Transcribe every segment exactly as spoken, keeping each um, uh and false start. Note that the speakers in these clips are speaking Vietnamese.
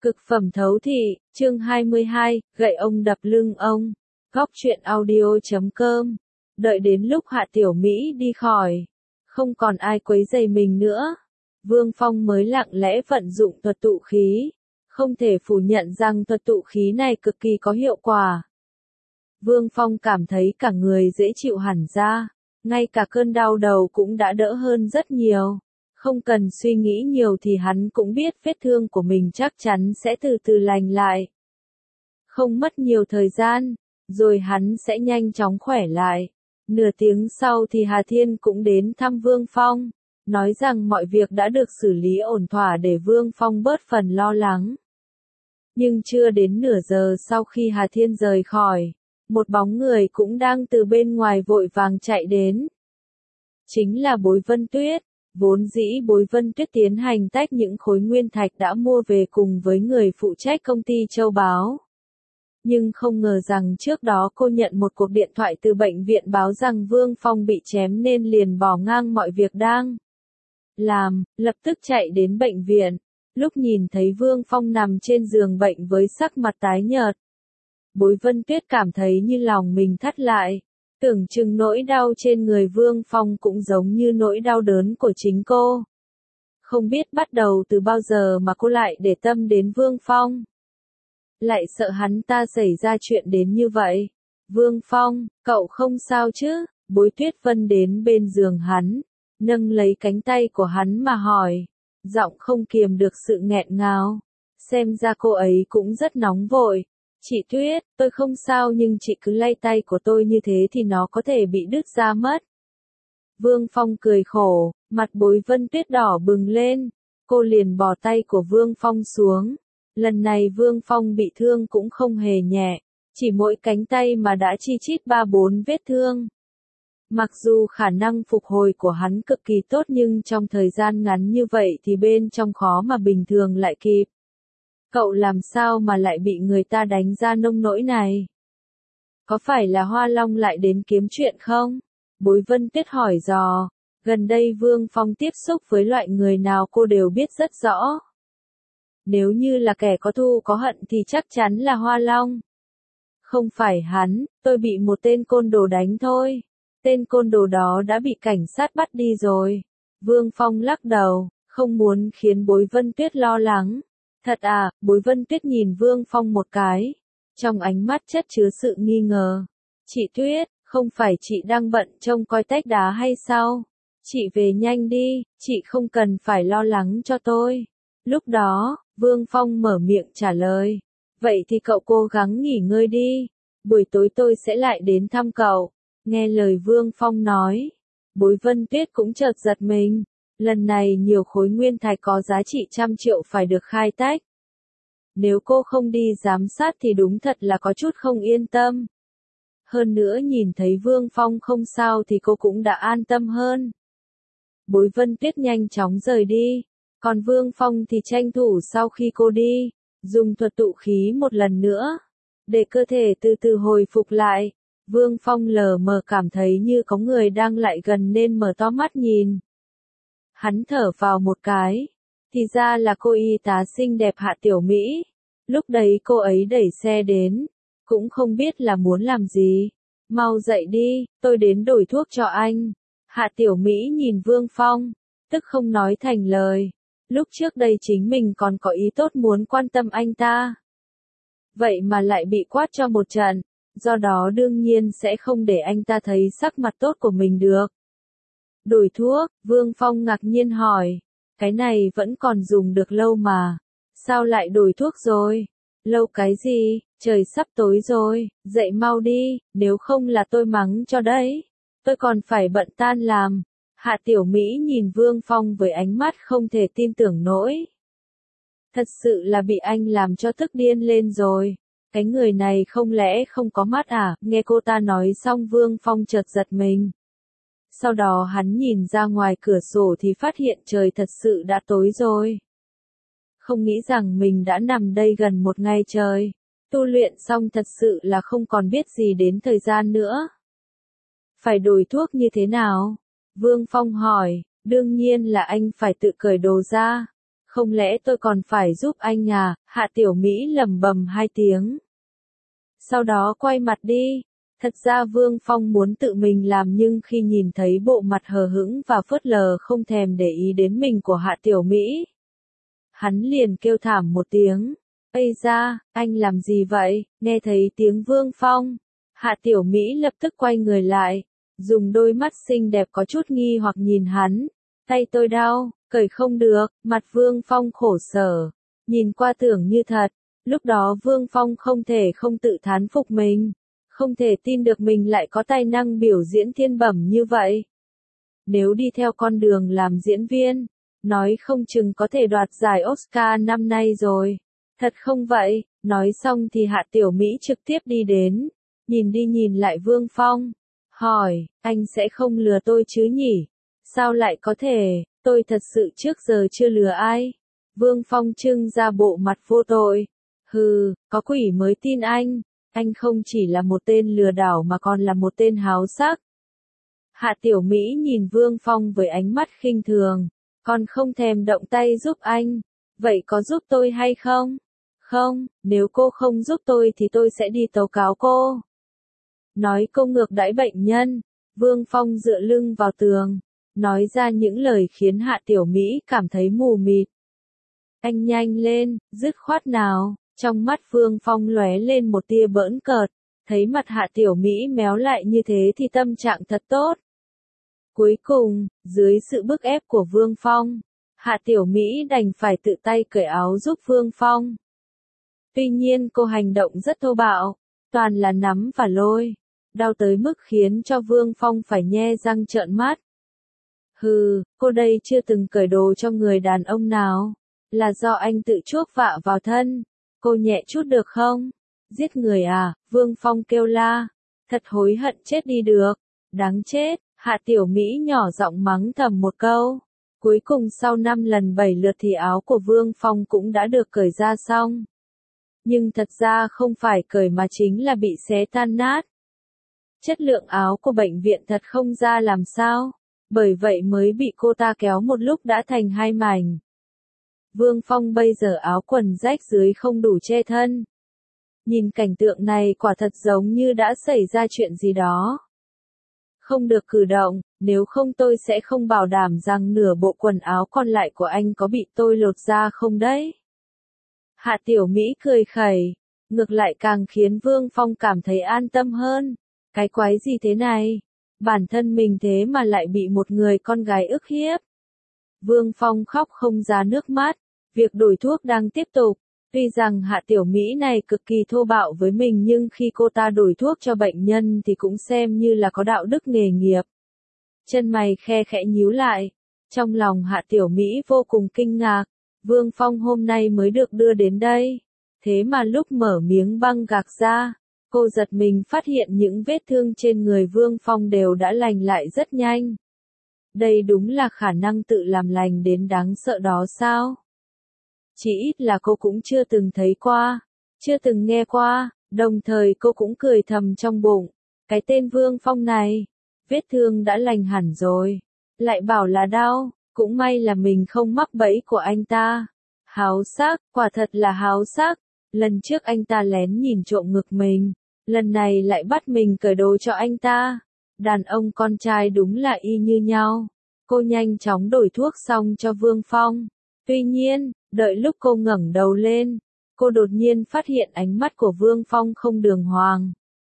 Cực phẩm thấu thị, chương hai mươi hai, gậy ông đập lưng ông. Góc truyện audio chấm com. Đợi đến lúc Hạ Tiểu Mỹ đi khỏi, không còn ai quấy rầy mình nữa, Vương Phong mới lặng lẽ vận dụng thuật tụ khí. Không thể phủ nhận rằng thuật tụ khí này cực kỳ có hiệu quả. Vương Phong cảm thấy cả người dễ chịu hẳn ra, ngay cả cơn đau đầu cũng đã đỡ hơn rất nhiều. Không cần suy nghĩ nhiều thì hắn cũng biết vết thương của mình chắc chắn sẽ từ từ lành lại. Không mất nhiều thời gian, rồi hắn sẽ nhanh chóng khỏe lại. Nửa tiếng sau thì Hà Thiên cũng đến thăm Vương Phong, nói rằng mọi việc đã được xử lý ổn thỏa để Vương Phong bớt phần lo lắng. Nhưng chưa đến nửa giờ sau khi Hà Thiên rời khỏi, một bóng người cũng đang từ bên ngoài vội vàng chạy đến. Chính là Bối Vân Tuyết. Vốn dĩ Bối Vân Tuyết tiến hành tách những khối nguyên thạch đã mua về cùng với người phụ trách công ty Châu Báo. Nhưng không ngờ rằng trước đó cô nhận một cuộc điện thoại từ bệnh viện báo rằng Vương Phong bị chém nên liền bỏ ngang mọi việc đang làm, lập tức chạy đến bệnh viện. Lúc nhìn thấy Vương Phong nằm trên giường bệnh với sắc mặt tái nhợt, Bối Vân Tuyết cảm thấy như lòng mình thắt lại. Tưởng chừng nỗi đau trên người Vương Phong cũng giống như nỗi đau đớn của chính cô. Không biết bắt đầu từ bao giờ mà cô lại để tâm đến Vương Phong. Lại sợ hắn ta xảy ra chuyện đến như vậy. Vương Phong, cậu không sao chứ? Bối Tuyết Vân đến bên giường hắn, nâng lấy cánh tay của hắn mà hỏi, giọng không kiềm được sự nghẹn ngào. Xem ra cô ấy cũng rất nóng vội. Chị Tuyết, tôi không sao nhưng chị cứ lay tay của tôi như thế thì nó có thể bị đứt ra mất. Vương Phong cười khổ, mặt Bối Vân Tuyết đỏ bừng lên, cô liền bỏ tay của Vương Phong xuống. Lần này Vương Phong bị thương cũng không hề nhẹ, chỉ mỗi cánh tay mà đã chi chít ba bốn vết thương. Mặc dù khả năng phục hồi của hắn cực kỳ tốt nhưng trong thời gian ngắn như vậy thì bên trong khó mà bình thường lại kịp. Cậu làm sao mà lại bị người ta đánh ra nông nỗi này? Có phải là Hoa Long lại đến kiếm chuyện không? Bối Vân Tuyết hỏi dò. Gần đây Vương Phong tiếp xúc với loại người nào cô đều biết rất rõ. Nếu như là kẻ có thù có hận thì chắc chắn là Hoa Long. Không phải hắn, tôi bị một tên côn đồ đánh thôi. Tên côn đồ đó đã bị cảnh sát bắt đi rồi. Vương Phong lắc đầu, không muốn khiến Bối Vân Tuyết lo lắng. Thật à? Bối Vân Tuyết nhìn Vương Phong một cái, trong ánh mắt chất chứa sự nghi ngờ. Chị Tuyết, không phải chị đang bận trông coi tách đá hay sao? Chị về nhanh đi, chị không cần phải lo lắng cho tôi. Lúc đó, Vương Phong mở miệng trả lời. Vậy thì cậu cố gắng nghỉ ngơi đi, buổi tối tôi sẽ lại đến thăm cậu. Nghe lời Vương Phong nói, Bối Vân Tuyết cũng chợt giật mình. Lần này nhiều khối nguyên thạch có giá trị trăm triệu phải được khai tách. Nếu cô không đi giám sát thì đúng thật là có chút không yên tâm. Hơn nữa nhìn thấy Vương Phong không sao thì cô cũng đã an tâm hơn. Bối Vân Tuyết nhanh chóng rời đi. Còn Vương Phong thì tranh thủ sau khi cô đi, dùng thuật tụ khí một lần nữa, để cơ thể từ từ hồi phục lại. Vương Phong lờ mờ cảm thấy như có người đang lại gần nên mở to mắt nhìn. Hắn thở vào một cái, thì ra là cô y tá xinh đẹp Hạ Tiểu Mỹ. Lúc đấy cô ấy đẩy xe đến, cũng không biết là muốn làm gì. Mau dậy đi, tôi đến đổi thuốc cho anh. Hạ Tiểu Mỹ nhìn Vương Phong, tức không nói thành lời. Lúc trước đây chính mình còn có ý tốt muốn quan tâm anh ta. Vậy mà lại bị quát cho một trận, do đó đương nhiên sẽ không để anh ta thấy sắc mặt tốt của mình được. Đổi thuốc, Vương Phong ngạc nhiên hỏi, cái này vẫn còn dùng được lâu mà, sao lại đổi thuốc rồi? Lâu cái gì, trời sắp tối rồi, dậy mau đi, nếu không là tôi mắng cho đấy, tôi còn phải bận tan làm. Hạ Tiểu Mỹ nhìn Vương Phong với ánh mắt không thể tin tưởng nổi. Thật sự là bị anh làm cho tức điên lên rồi, cái người này không lẽ không có mắt à? Nghe cô ta nói xong Vương Phong chợt giật mình. Sau đó hắn nhìn ra ngoài cửa sổ thì phát hiện trời thật sự đã tối rồi. Không nghĩ rằng mình đã nằm đây gần một ngày trời. Tu luyện xong thật sự là không còn biết gì đến thời gian nữa. Phải đổi thuốc như thế nào? Vương Phong hỏi, đương nhiên là anh phải tự cởi đồ ra. Không lẽ tôi còn phải giúp anh à? Hạ Tiểu Mỹ lầm bầm hai tiếng. Sau đó quay mặt đi. Thật ra Vương Phong muốn tự mình làm nhưng khi nhìn thấy bộ mặt hờ hững và phớt lờ không thèm để ý đến mình của Hạ Tiểu Mỹ, hắn liền kêu thảm một tiếng. Ây da, anh làm gì vậy? Nghe thấy tiếng Vương Phong, Hạ Tiểu Mỹ lập tức quay người lại, dùng đôi mắt xinh đẹp có chút nghi hoặc nhìn hắn. Tay tôi đau, cởi không được, mặt Vương Phong khổ sở, nhìn qua tưởng như thật. Lúc đó Vương Phong không thể không tự thán phục mình, không thể tin được mình lại có tài năng biểu diễn thiên bẩm như vậy. Nếu đi theo con đường làm diễn viên, nói không chừng có thể đoạt giải Oscar năm nay rồi. Thật không vậy? Nói xong thì Hạ Tiểu Mỹ trực tiếp đi đến, nhìn đi nhìn lại Vương Phong, hỏi, anh sẽ không lừa tôi chứ nhỉ? Sao lại có thể, tôi thật sự trước giờ chưa lừa ai. Vương Phong trưng ra bộ mặt vô tội. Hừ, có quỷ mới tin anh, anh không chỉ là một tên lừa đảo mà còn là một tên háo sắc. Hạ Tiểu Mỹ nhìn Vương Phong với ánh mắt khinh thường, còn không thèm động tay giúp anh, vậy có giúp tôi hay không? Không, nếu cô không giúp tôi thì tôi sẽ đi tố cáo cô. Nói cô ngược đãi bệnh nhân, Vương Phong dựa lưng vào tường, nói ra những lời khiến Hạ Tiểu Mỹ cảm thấy mù mịt. Anh nhanh lên, dứt khoát nào. Trong mắt Vương Phong lóe lên một tia bỡn cợt, thấy mặt Hạ Tiểu Mỹ méo lại như thế thì tâm trạng thật tốt. Cuối cùng, dưới sự bức ép của Vương Phong, Hạ Tiểu Mỹ đành phải tự tay cởi áo giúp Vương Phong. Tuy nhiên cô hành động rất thô bạo, toàn là nắm và lôi, đau tới mức khiến cho Vương Phong phải nhe răng trợn mắt. Hừ, cô đây chưa từng cởi đồ cho người đàn ông nào, là do anh tự chuốc vạ vào thân. Cô nhẹ chút được không? Giết người à? Vương Phong kêu la. Thật hối hận chết đi được. Đáng chết. Hạ Tiểu Mỹ nhỏ giọng mắng thầm một câu. Cuối cùng sau năm lần bảy lượt thì áo của Vương Phong cũng đã được cởi ra xong. Nhưng thật ra không phải cởi mà chính là bị xé tan nát. Chất lượng áo của bệnh viện thật không ra làm sao. Bởi vậy mới bị cô ta kéo một lúc đã thành hai mảnh. Vương Phong bây giờ áo quần rách dưới không đủ che thân. Nhìn cảnh tượng này quả thật giống như đã xảy ra chuyện gì đó. Không được cử động, nếu không tôi sẽ không bảo đảm rằng nửa bộ quần áo còn lại của anh có bị tôi lột ra không đấy. Hạ Tiểu Mỹ cười khẩy, ngược lại càng khiến Vương Phong cảm thấy an tâm hơn. Cái quái gì thế này? Bản thân mình thế mà lại bị một người con gái ức hiếp. Vương Phong khóc không ra nước mắt, việc đổi thuốc đang tiếp tục. Tuy rằng Hạ Tiểu Mỹ này cực kỳ thô bạo với mình nhưng khi cô ta đổi thuốc cho bệnh nhân thì cũng xem như là có đạo đức nghề nghiệp. Chân mày khe khẽ nhíu lại. Trong lòng Hạ Tiểu Mỹ vô cùng kinh ngạc, Vương Phong hôm nay mới được đưa đến đây. Thế mà lúc mở miếng băng gạc ra, cô giật mình phát hiện những vết thương trên người Vương Phong đều đã lành lại rất nhanh. Đây đúng là khả năng tự làm lành đến đáng sợ đó sao? Chỉ ít là cô cũng chưa từng thấy qua, chưa từng nghe qua, đồng thời cô cũng cười thầm trong bụng. Cái tên Vương Phong này, vết thương đã lành hẳn rồi, lại bảo là đau, cũng may là mình không mắc bẫy của anh ta. Háo sắc, quả thật là háo sắc, lần trước anh ta lén nhìn trộm ngực mình, lần này lại bắt mình cởi đồ cho anh ta. Đàn ông con trai đúng là y như nhau. Cô nhanh chóng đổi thuốc xong cho Vương Phong. Tuy nhiên, đợi lúc cô ngẩng đầu lên, cô đột nhiên phát hiện ánh mắt của Vương Phong không đường hoàng.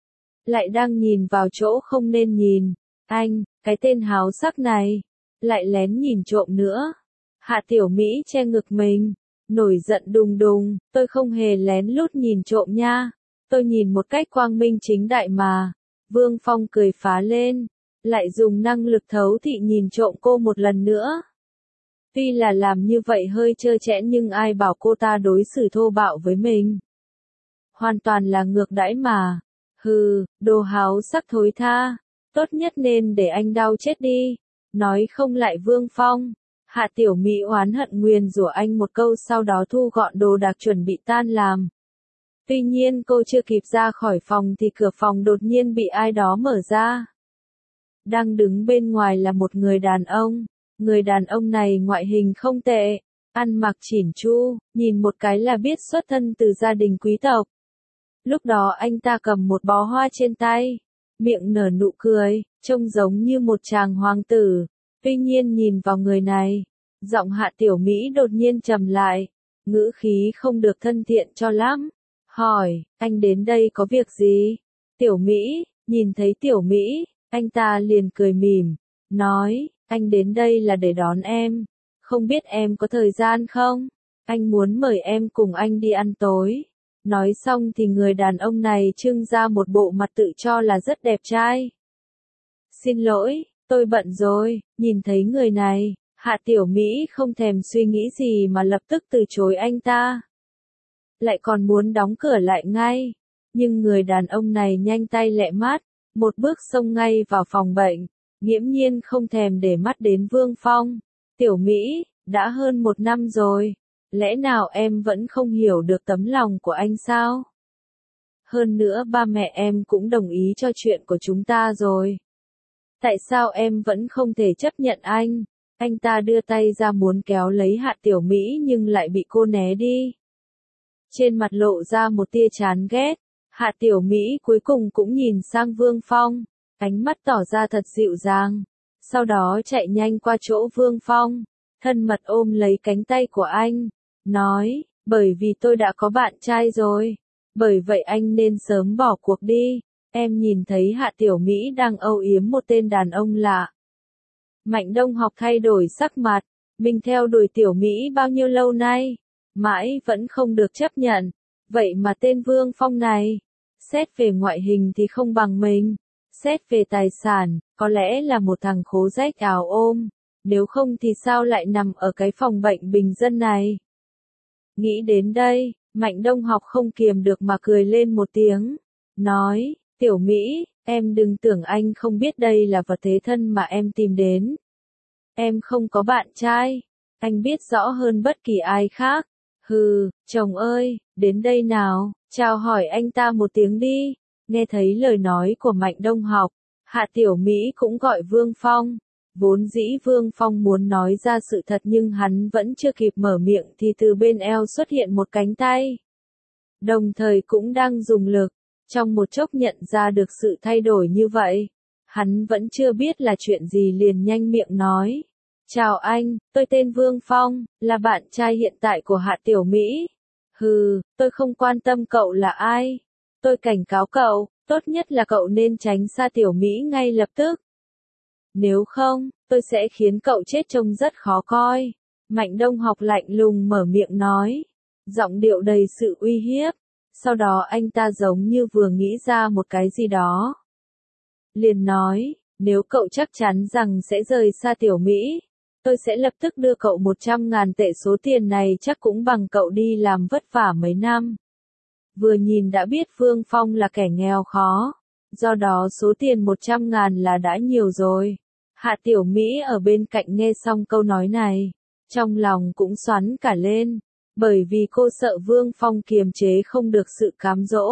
Lại đang nhìn vào chỗ không nên nhìn. Anh, cái tên háo sắc này, lại lén nhìn trộm nữa. Hạ Tiểu Mỹ che ngực mình, nổi giận đùng đùng, tôi không hề lén lút nhìn trộm nha. Tôi nhìn một cách quang minh chính đại mà. Vương Phong cười phá lên, lại dùng năng lực thấu thị nhìn trộm cô một lần nữa. Tuy là làm như vậy hơi trơ trẽn nhưng ai bảo cô ta đối xử thô bạo với mình. Hoàn toàn là ngược đãi mà. Hừ, đồ háo sắc thối tha. Tốt nhất nên để anh đau chết đi. Nói không lại Vương Phong. Hạ Tiểu Mỹ oán hận nguyền rủa anh một câu sau đó thu gọn đồ đạc chuẩn bị tan làm. Tuy nhiên cô chưa kịp ra khỏi phòng thì cửa phòng đột nhiên bị ai đó mở ra. Đang đứng bên ngoài là một người đàn ông. Người đàn ông này ngoại hình không tệ. ăn mặc chỉn chu, nhìn một cái là biết xuất thân từ gia đình quý tộc. Lúc đó anh ta cầm một bó hoa trên tay, miệng nở nụ cười, trông giống như một chàng hoàng tử. Tuy nhiên nhìn vào người này, giọng Hạ Tiểu Mỹ đột nhiên trầm lại, ngữ khí không được thân thiện cho lắm. Hỏi, anh đến đây có việc gì? Tiểu Mỹ, nhìn thấy Tiểu Mỹ, anh ta liền cười mỉm, nói, anh đến đây là để đón em. Không biết em có thời gian không? Anh muốn mời em cùng anh đi ăn tối. Nói xong thì người đàn ông này trưng ra một bộ mặt tự cho là rất đẹp trai. Xin lỗi, tôi bận rồi. Nhìn thấy người này, Hạ Tiểu Mỹ không thèm suy nghĩ gì mà lập tức từ chối anh ta. Lại còn muốn đóng cửa lại ngay. Nhưng người đàn ông này nhanh tay lẹ mắt, một bước xông ngay vào phòng bệnh, nghiễm nhiên không thèm để mắt đến Vương Phong. Tiểu Mỹ, đã hơn một năm rồi, lẽ nào em vẫn không hiểu được tấm lòng của anh sao? Hơn nữa ba mẹ em cũng đồng ý cho chuyện của chúng ta rồi. Tại sao em vẫn không thể chấp nhận anh? Anh ta đưa tay ra muốn kéo lấy Hạ Tiểu Mỹ nhưng lại bị cô né đi. Trên mặt lộ ra một tia chán ghét, Hạ Tiểu Mỹ cuối cùng cũng nhìn sang Vương Phong, ánh mắt tỏ ra thật dịu dàng. Sau đó chạy nhanh qua chỗ Vương Phong, thân mật ôm lấy cánh tay của anh, nói, bởi vì tôi đã có bạn trai rồi, bởi vậy anh nên sớm bỏ cuộc đi. Em nhìn thấy Hạ Tiểu Mỹ đang âu yếm một tên đàn ông lạ. Mạnh Đông Học thay đổi sắc mặt, mình theo đuổi Tiểu Mỹ bao nhiêu lâu nay, mãi vẫn không được chấp nhận, vậy mà tên Vương Phong này, xét về ngoại hình thì không bằng mình, xét về tài sản, có lẽ là một thằng khố rách áo ôm, nếu không thì sao lại nằm ở cái phòng bệnh bình dân này. Nghĩ đến đây, Mạnh Đông Học không kiềm được mà cười lên một tiếng, nói, Tiểu Mỹ, em đừng tưởng anh không biết đây là vật thế thân mà em tìm đến. Em không có bạn trai, anh biết rõ hơn bất kỳ ai khác. Hừ, chồng ơi, đến đây nào, chào hỏi anh ta một tiếng đi. Nghe thấy lời nói của Mạnh Đông Học, Hạ Tiểu Mỹ cũng gọi Vương Phong. Vốn dĩ Vương Phong muốn nói ra sự thật nhưng hắn vẫn chưa kịp mở miệng thì từ bên eo xuất hiện một cánh tay. Đồng thời cũng đang dùng lực, trong một chốc nhận ra được sự thay đổi như vậy. Hắn vẫn chưa biết là chuyện gì liền nhanh miệng nói. Chào anh, tôi tên Vương Phong, là bạn trai hiện tại của Hạ Tiểu Mỹ. Hừ, tôi không quan tâm cậu là ai. Tôi cảnh cáo cậu, tốt nhất là cậu nên tránh xa Tiểu Mỹ ngay lập tức. Nếu không, tôi sẽ khiến cậu chết trông rất khó coi. Mạnh Đông Học lạnh lùng mở miệng nói, giọng điệu đầy sự uy hiếp. Sau đó anh ta giống như vừa nghĩ ra một cái gì đó. Liền nói, nếu cậu chắc chắn rằng sẽ rời xa Tiểu Mỹ, tôi sẽ lập tức đưa cậu một trăm ngàn tệ, số tiền này chắc cũng bằng cậu đi làm vất vả mấy năm. Vừa nhìn đã biết Vương Phong là kẻ nghèo khó, do đó số tiền một trăm ngàn là đã nhiều rồi. Hạ Tiểu Mỹ ở bên cạnh nghe xong câu nói này, trong lòng cũng xoắn cả lên, bởi vì cô sợ Vương Phong kiềm chế không được sự cám dỗ.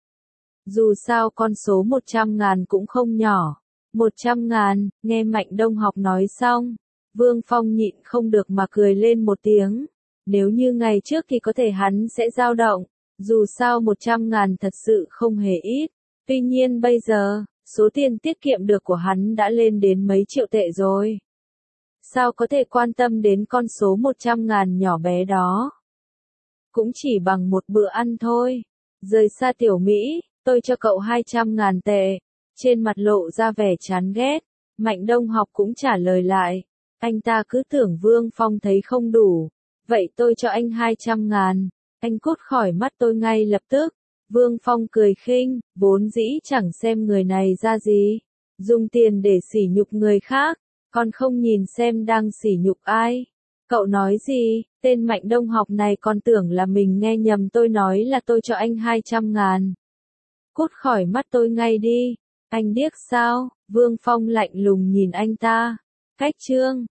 Dù sao con số một trăm ngàn cũng không nhỏ. một trăm ngàn, nghe Mạnh Đông Học nói xong, Vương Phong nhịn không được mà cười lên một tiếng. Nếu như ngày trước thì có thể hắn sẽ dao động, dù sao một trăm ngàn thật sự không hề ít. Tuy nhiên bây giờ, số tiền tiết kiệm được của hắn đã lên đến mấy triệu tệ rồi. Sao có thể quan tâm đến con số một trăm ngàn nhỏ bé đó? Cũng chỉ bằng một bữa ăn thôi. Rời xa Tiểu Mỹ, tôi cho cậu hai trăm ngàn tệ. Trên mặt lộ ra vẻ chán ghét, Mạnh Đông Học cũng trả lời lại. Anh ta cứ tưởng Vương Phong thấy không đủ. Vậy tôi cho anh hai trăm ngàn. Anh cút khỏi mắt tôi ngay lập tức. Vương Phong cười khinh, vốn dĩ chẳng xem người này ra gì. Dùng tiền để sỉ nhục người khác, còn không nhìn xem đang sỉ nhục ai. Cậu nói gì? Tên Mạnh Đông Học này còn tưởng là mình nghe nhầm, tôi nói là tôi cho anh hai trăm ngàn. Cút khỏi mắt tôi ngay đi. Anh điếc sao? Vương Phong lạnh lùng nhìn anh ta. Cách chương